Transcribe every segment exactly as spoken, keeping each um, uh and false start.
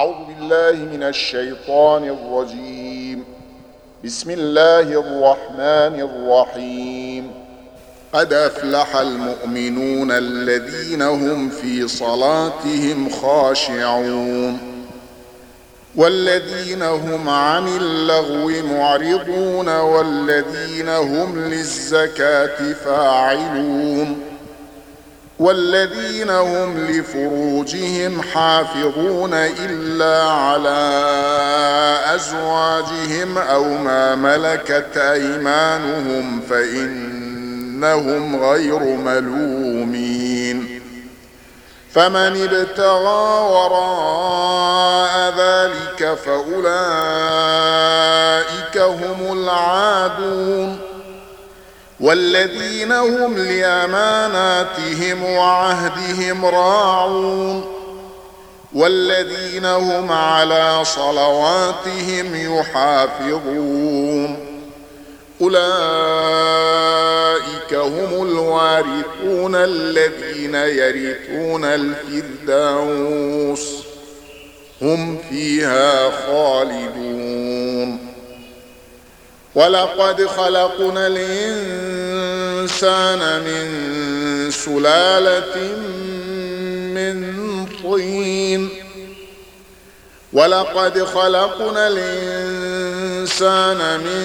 أعوذ بالله من الشيطان الرجيم. بسم الله الرحمن الرحيم. قد أفلح المؤمنون الذين هم في صلاتهم خاشعون والذين هم عن اللغو معرضون والذين هم للزكاة فاعلون والذين هم لفروجهم حافظون إلا على أزواجهم أو ما ملكت أيمانهم فإنهم غير ملومين. فمن ابتغى وراء ذلك فأولئك هم العادون والذين هم لأماناتهم وعهدهم راعون والذين هم على صلواتهم يحافظون. أولئك هم الوارثون الذين يرثون الفردوس هم فيها خالدون. ولقد خلقنا الإنسان من سلالة من طين ولقد خلقنا الإنسان من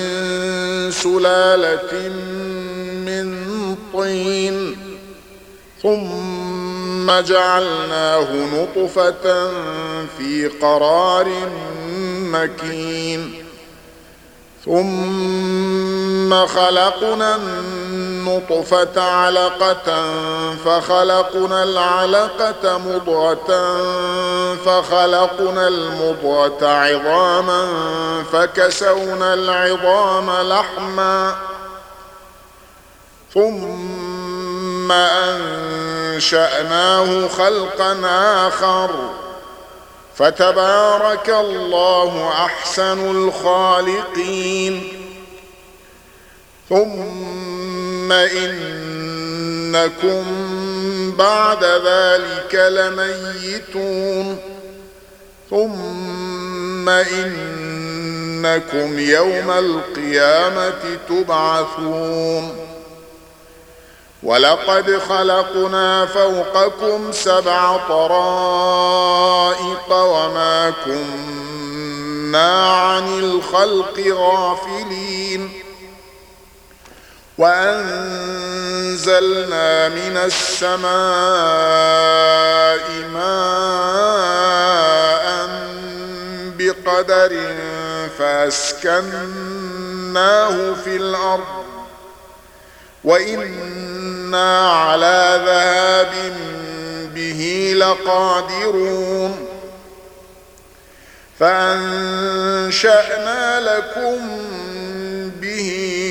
سلالة من طين ثم جعلناه نطفة في قرار مكين ثم خلقنا النطفة علقة فخلقنا العلقة مضغة فخلقنا المضغة عظاما فكسونا العظام لحما ثم أنشأناه خلقا آخر فتبارك الله أحسن الخالقين. ثم إنكم بعد ذلك لميتون ثم إنكم يوم القيامة تبعثون. ولقد خلقنا فوقكم سبع طرائق وما كنا عن الخلق غافلين وأنزلنا من السماء ماء بقدر فأسكناه في الأرض وإنا على ذهاب به لقادرون. فأنشأنا لكم به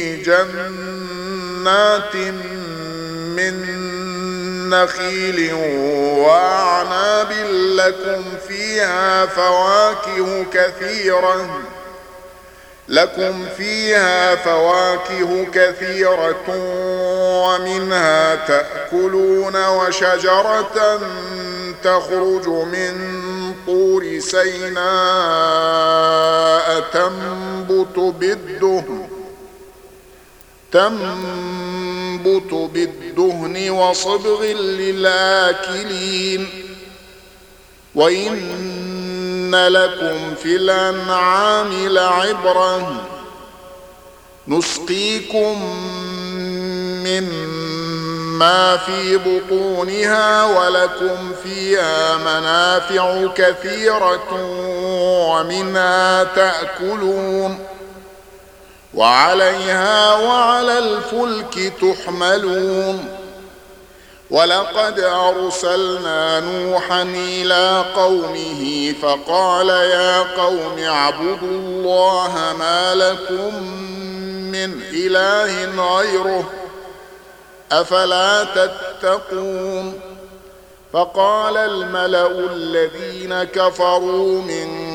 جنات من نخيل وأعناب لكم فيها فواكه كثيرة لكم فيها فواكه كثيرة ومنها تأكلون وشجرة تخرج من طور سيناء تنبت بالدهن تنبت بالدهن وصبغ للآكلين. وإن لكم في الأنعام لعبرة نسقيكم مما في بطونها ولكم فيها منافع كثيرة ومنها تأكلون وعليها وعلى الفلك تحملون. ولقد أرسلنا نوحا إلى قومه فقال يا قوم اعبدوا الله ما لكم من إله غيره أفلا تتقون. فقال الملأ الذين كفروا من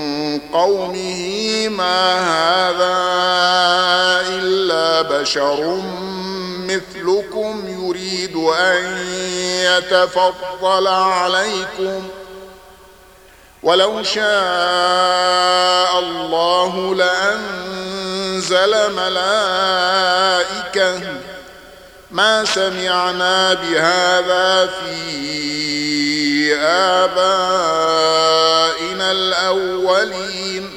قومه ما هذا إلا بشر مثلكم يريد أن يتفضل عليكم ولو شاء الله لأنزل ملائكة ما سمعنا بهذا في آبائنا الأولين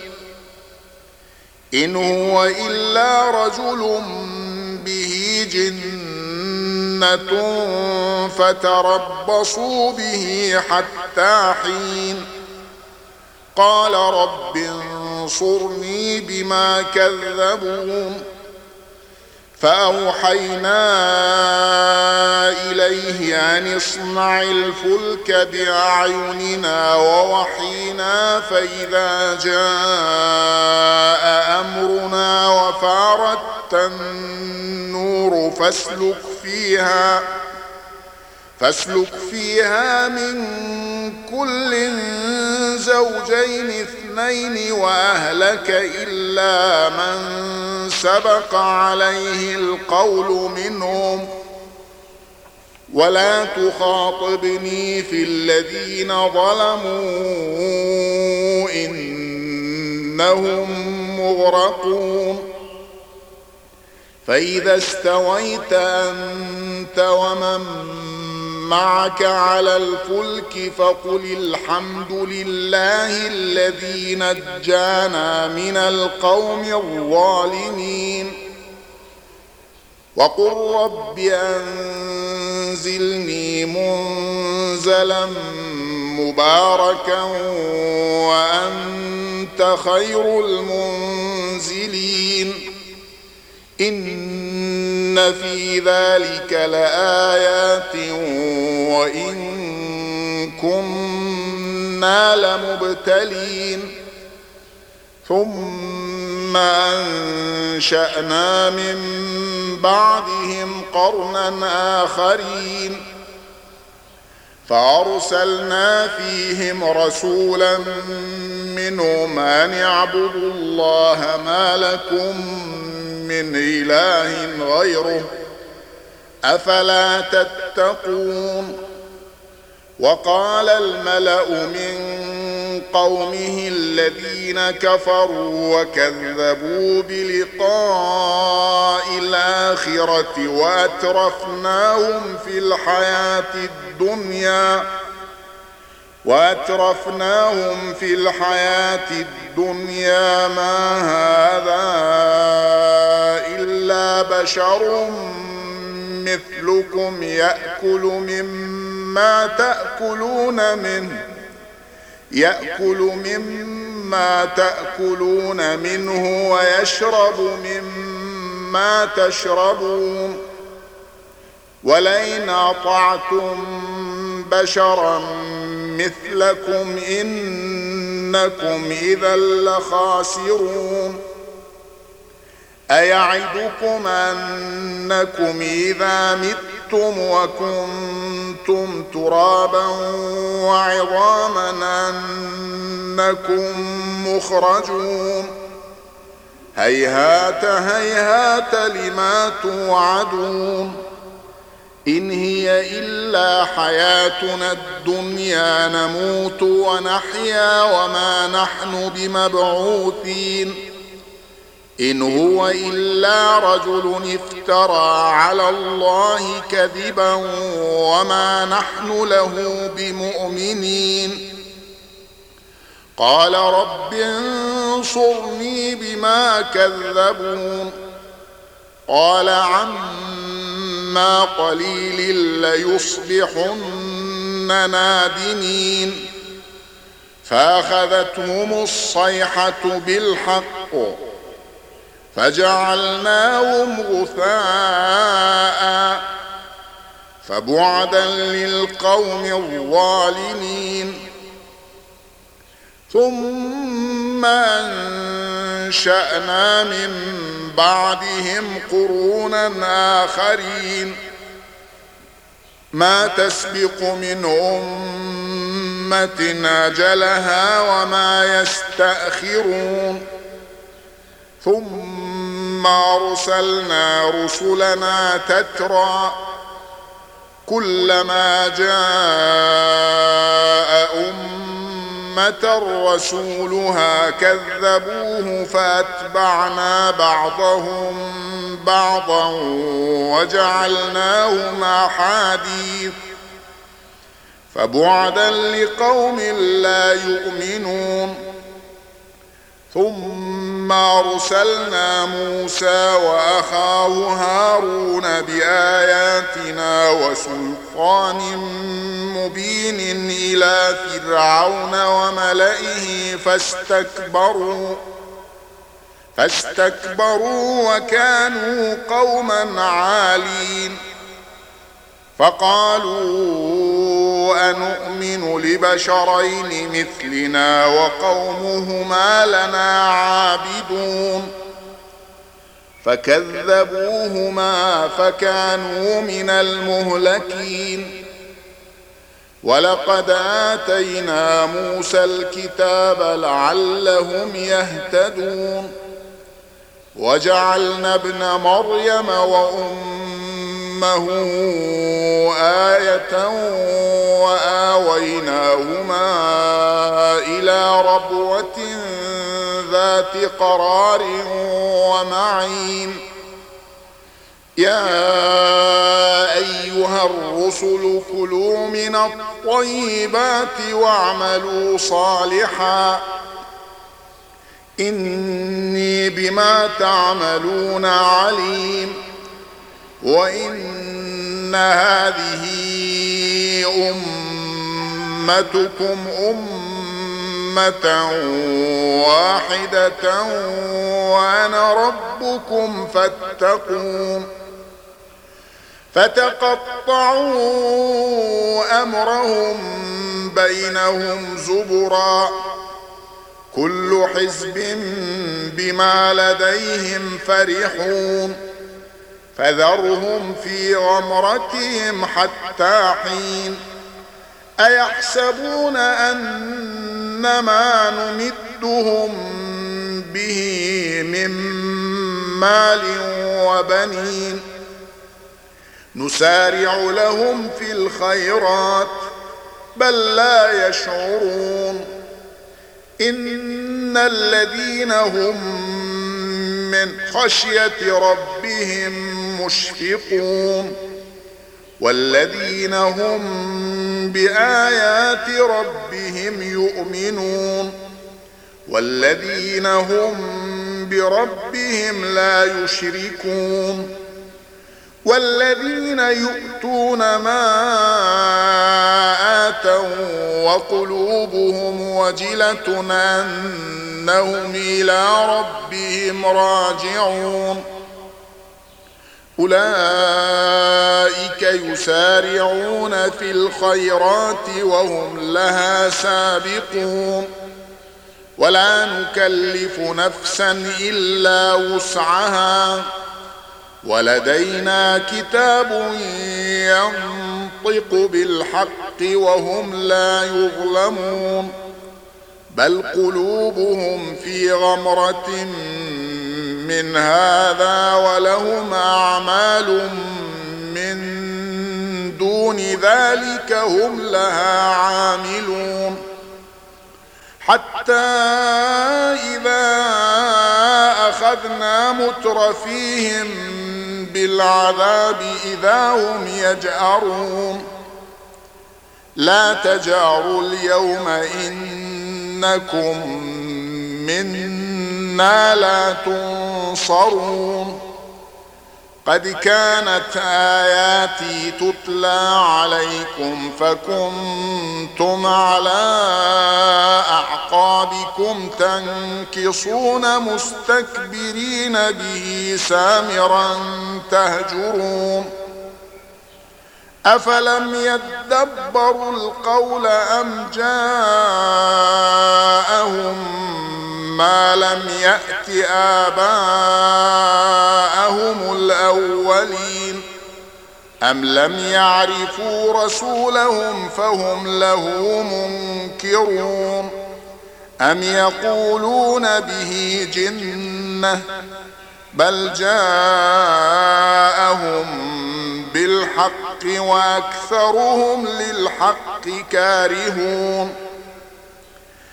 إن هو إلا رجل به جنة فتربصوا به حتى حين قال رب انصرني بما كذبون فأوحينا إليه أن اصنع الفلك بأعيننا ووحينا فإذا جاء أمرنا وفارت النور فاسلك فيها فاسلك فيها من كل زوجين اثنين وأهلك إلا من سبق عليه القول منهم ولا تخاطبني في الذين ظلموا إنهم مغرقون فإذا استويت أنت ومن معك على الفلك فقل الحمد لله الذي نجانا من القوم الظالمين وقل رب أنزلني منزلا مباركا وأنت خير المنزلين إن في ذلك لآيات وإن كنا لمبتلين ثم أنشأنا من بعدهم قرنا آخرين فأرسلنا فيهم رسولا منهم أن اعبدوا الله ما لكم من إله غيره أفلا تتقون وقال الملأ من قومه الذين كفروا وكذبوا بلقاء الآخرة وأترفناهم في الحياة الدنيا وأترفناهم في الحياة الدنيا ما هذا إلا بشر مثلكم يأكل مما تأكلون منه يأكل مما تأكلون منه ويشرب مما تشربون ولئن أطعتم بشرا مثلكم إنكم إذا لخاسرون أيعدكم أنكم إذا متم وكنتم ترابا وعظاما أنكم مخرجون هيهات هيهات لما توعدون إن هي إلا حياتنا الدنيا نموت ونحيا وما نحن بمبعوثين إن هو إلا رجل افترى على الله كذبا وما نحن له بمؤمنين قال رب انصرني بما كذبون قال عما قليل ليصبحن نادمين فأخذتهم الصيحة بالحق فجعلناهم غثاء فبعدا للقوم الظالمين ثم أنشأنا من بعدهم قرونا آخرين ما تسبق من أمة أجلها وما يستأخرون ثم أرسلنا رسلنا تترى كلما جاء أمة أمة رسولها كذبوه فأتبعنا بعضهم بعضا وجعلناهم أحاديث فبعدا لقوم لا يؤمنون. ثم أرسلنا موسى وأخاه هارون بآياتنا وسلطان مبين إلى فرعون وملئه فاستكبروا فاستكبروا وكانوا قوما عالين. فقالوا أنؤمن لبشرين مثلنا وقومهما لنا عابدون فكذبوهما فكانوا من المهلكين. ولقد آتينا موسى الكتاب لعلهم يهتدون وجعلنا ابن مريم وأمه آية وآويناهما إلى ربوة ذات قرار ومعين. يا أيها الرسل كلوا من الطيبات واعملوا صالحا إني بما تعملون عليم. وإن هذه أمتكم أمة واحدة وأنا ربكم فاتقون. فتقطعوا أمرهم بينهم زبرا كل حزب بما لديهم فرحون فذرهم في غمرتهم حتى حين. أيحسبون أن ما نمدهم به من مال وبنين نسارع لهم في الخيرات بل لا يشعرون. إن الذين هم من خشية ربهم مشفقون والذين هم بآيات ربهم يؤمنون والذين هم بربهم لا يشركون والذين يؤتون ما آتوا وقلوبهم وجلة أنهم إلى ربهم راجعون. أولئك يسارعون في الخيرات وهم لها سابقون ولا نكلف نفسا إلا وسعها ولدينا كتاب ينطق بالحق وهم لا يظلمون بل قلوبهم في غمرة من هذا ولهم أعمال من دون ذلك هم لها عاملون. حتى إذا أخذنا مترفيهم بالعذاب إذا هم يجأرون لا تجأروا اليوم إنكم منا لا تنصرون. قد كانت آياتي تتلى عليكم فكنتم على أعقابكم تنكصون مستكبرين به سامرا تهجرون. أفلم يدبروا القول أم جاءهم ما لم يأت آباءهم الأولين أم لم يعرفوا رسولهم فهم له منكرون أم يقولون به جنة بل جاءهم بالحق وأكثرهم للحق كارهون.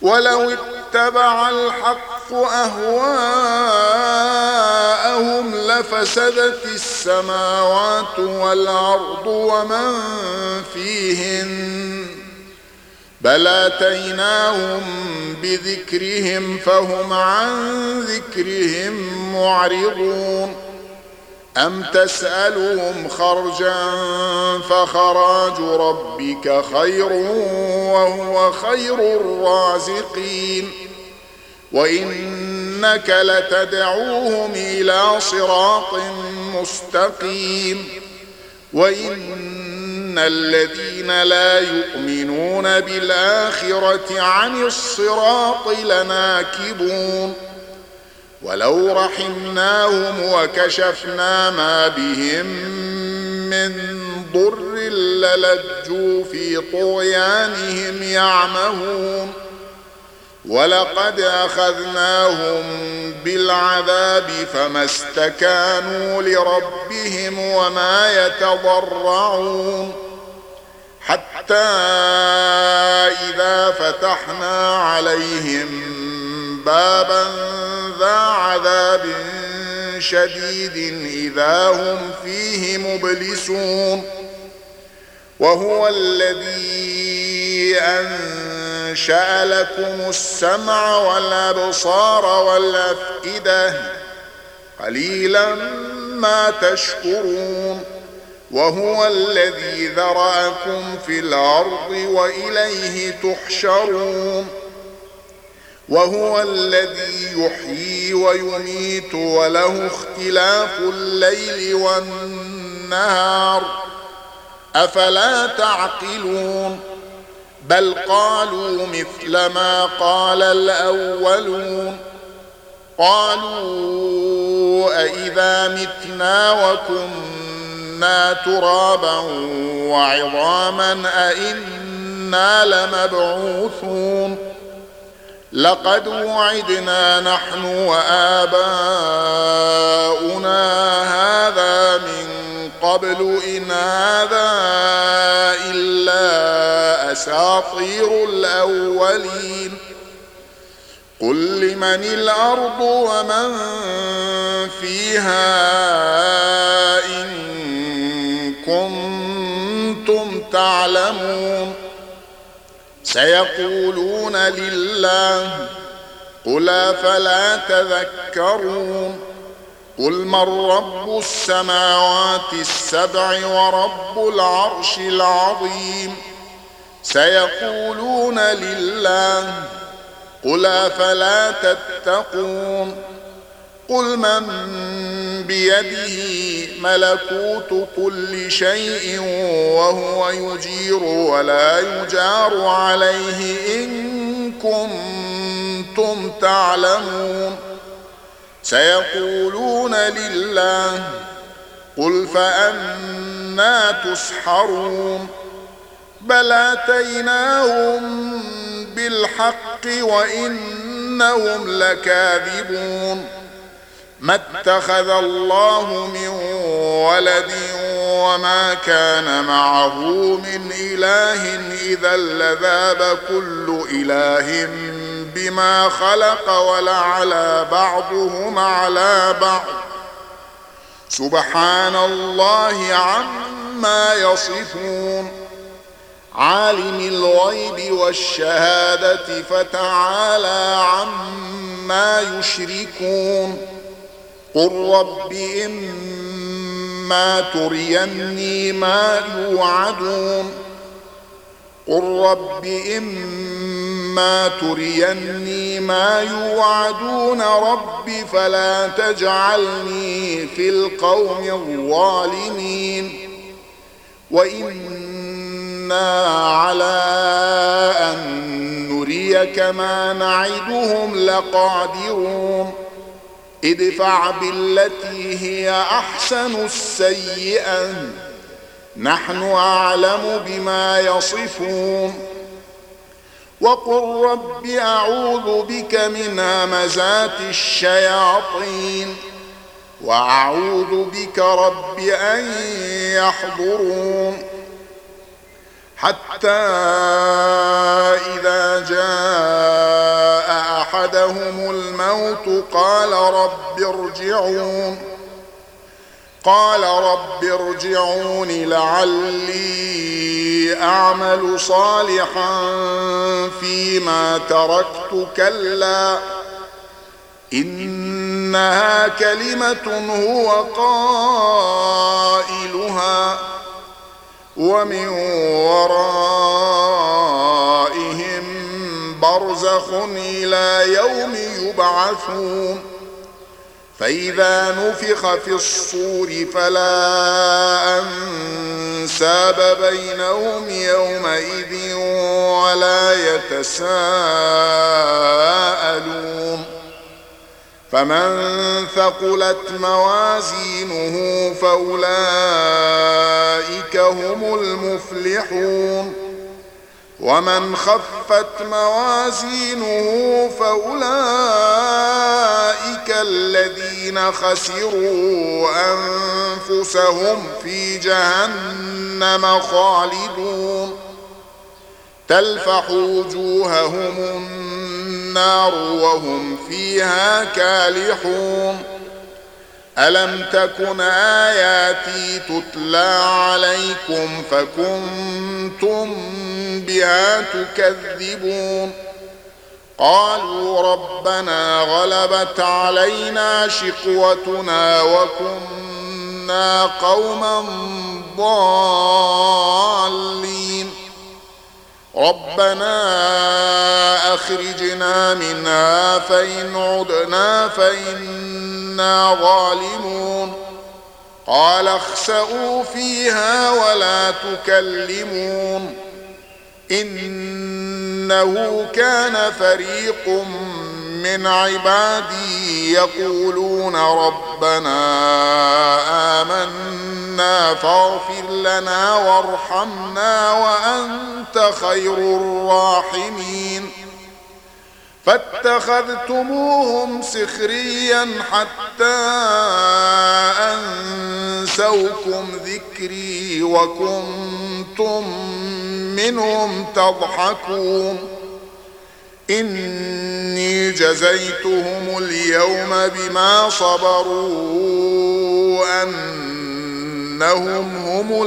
ولو اتبع الحق أهواءهم لفسدت السماوات والأرض ومن فيهن بل آتيناهم بذكرهم فهم عن ذكرهم معرضون أم تسألهم خرجا فخراج ربك خير وهو خير الرازقين وإنك لتدعوهم إلى صراط مستقيم وإن الذين لا يؤمنون بالآخرة عن الصراط لناكبون ولو رحمناهم وكشفنا ما بهم من ضر للجوا في طغيانهم يعمهون ولقد أخذناهم بالعذاب فما استكانوا لربهم وما يتضرعون حتى إذا فتحنا عليهم بابا ذا عذاب شديد إذا هم فيه مبلسون وهو الذي أنشأ لكم السمع والأبصار والأفئدة قليلا ما تشكرون وهو الذي ذرأكم في الأرض وإليه تحشرون وهو الذي يحيي ويميت وله اختلاف الليل والنهار أفلا تعقلون بل قالوا مثل ما قال الأولون قالوا أإذا متنا وكنا ترابا وعظاما أإنا لمبعوثون لقد وعدنا نحن وآباؤنا هذا من قبل إن هذا إلا أساطير الأولين قل لمن الأرض ومن فيها إن كنتم تعلمون سيقولون لله قل أفلا تذكرون قل من رب السماوات السبع ورب العرش العظيم سيقولون لله قل أفلا تتقون قل من بيده ملكوت كل شيء وهو يجير ولا يجار عليه إن كنتم تعلمون سيقولون لله قل فأنى تسحرون بل آتيناهم بالحق وإنهم لكاذبون ما اتخذ الله من ولد وما كان معه من إله إذا لذاب كل إله بما خلق ولعلى بعضهم على بعض سبحان الله عما يصفون عالم الغيب والشهادة فتعالى عما يشركون قل رب إما تريني ما يوعدون قل رب إما تريني ما يوعدون رب فلا تجعلني في القوم الظالمين وإنا على أن نريك ما نعدهم لقادرون ادفع بالتي هي أحسن السيئة نحن أعلم بما يصفون وقل رب أعوذ بك من همزات الشياطين وأعوذ بك رب أن يحضرون حتى إذا جاء أحدهم الموت قال رب ارجعون قال رب ارجعون لعلي أعمل صالحا فيما تركت كلا إنها كلمة هو قائلها ومن ورائهم برزخ إلى يوم يبعثون فإذا نفخ في الصور فلا أنساب بينهم يومئذ ولا يتساءلون فمن ثقلت موازينه فأولئك هم المفلحون ومن خفت موازينه فأولئك الذين خسروا أنفسهم في جهنم خالدون تلفح وجوههم النار وهم فيها كالحون ألم تكن آياتي تتلى عليكم فكنتم بها تكذبون قالوا ربنا غلبت علينا شقوتنا وكنا قوما ضالين ربنا أخرجنا منها فإن عدنا فإنا ظالمون قال اخسئوا فيها ولا تكلمون إنه كان فريق من عبادي يقولون ربنا آمنا فاغفر لنا وارحمنا وأنت خير الراحمين فاتخذتموهم سخريا حتى أنسوكم ذكري وكنتم منهم تضحكون إني جزيتهم اليوم بما صبروا أنهم هم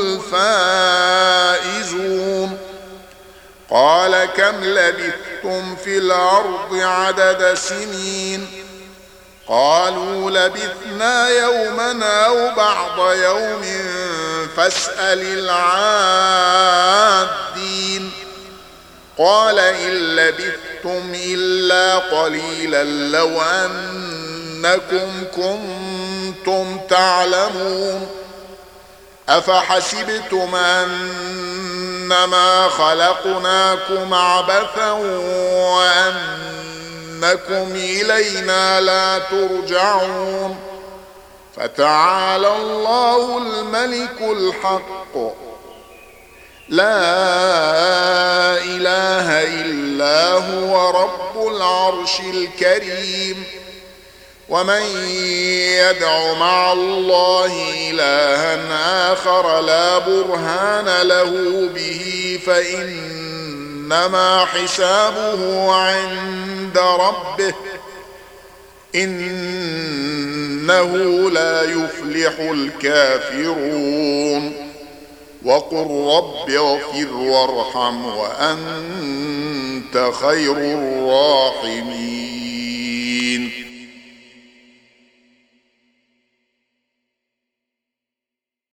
الفائزون قال كم لبثتم في الأرض عدد سنين قالوا لبثنا يوما أو بعض يوم فاسأل العادين قال إن لبثتم إلا قليلا لو أنكم كنتم تعلمون أفحسبتم أنما خلقناكم عبثا وأنكم إلينا لا ترجعون فتعالى الله الملك الحق لا إله إلا هو رب العرش الكريم ومن يدع مع الله إلها آخر لا برهان له به فإنما حسابه عند ربه إنه لا يفلح الكافرون وقل رب اغفر وارحم وأنت خير الراحمين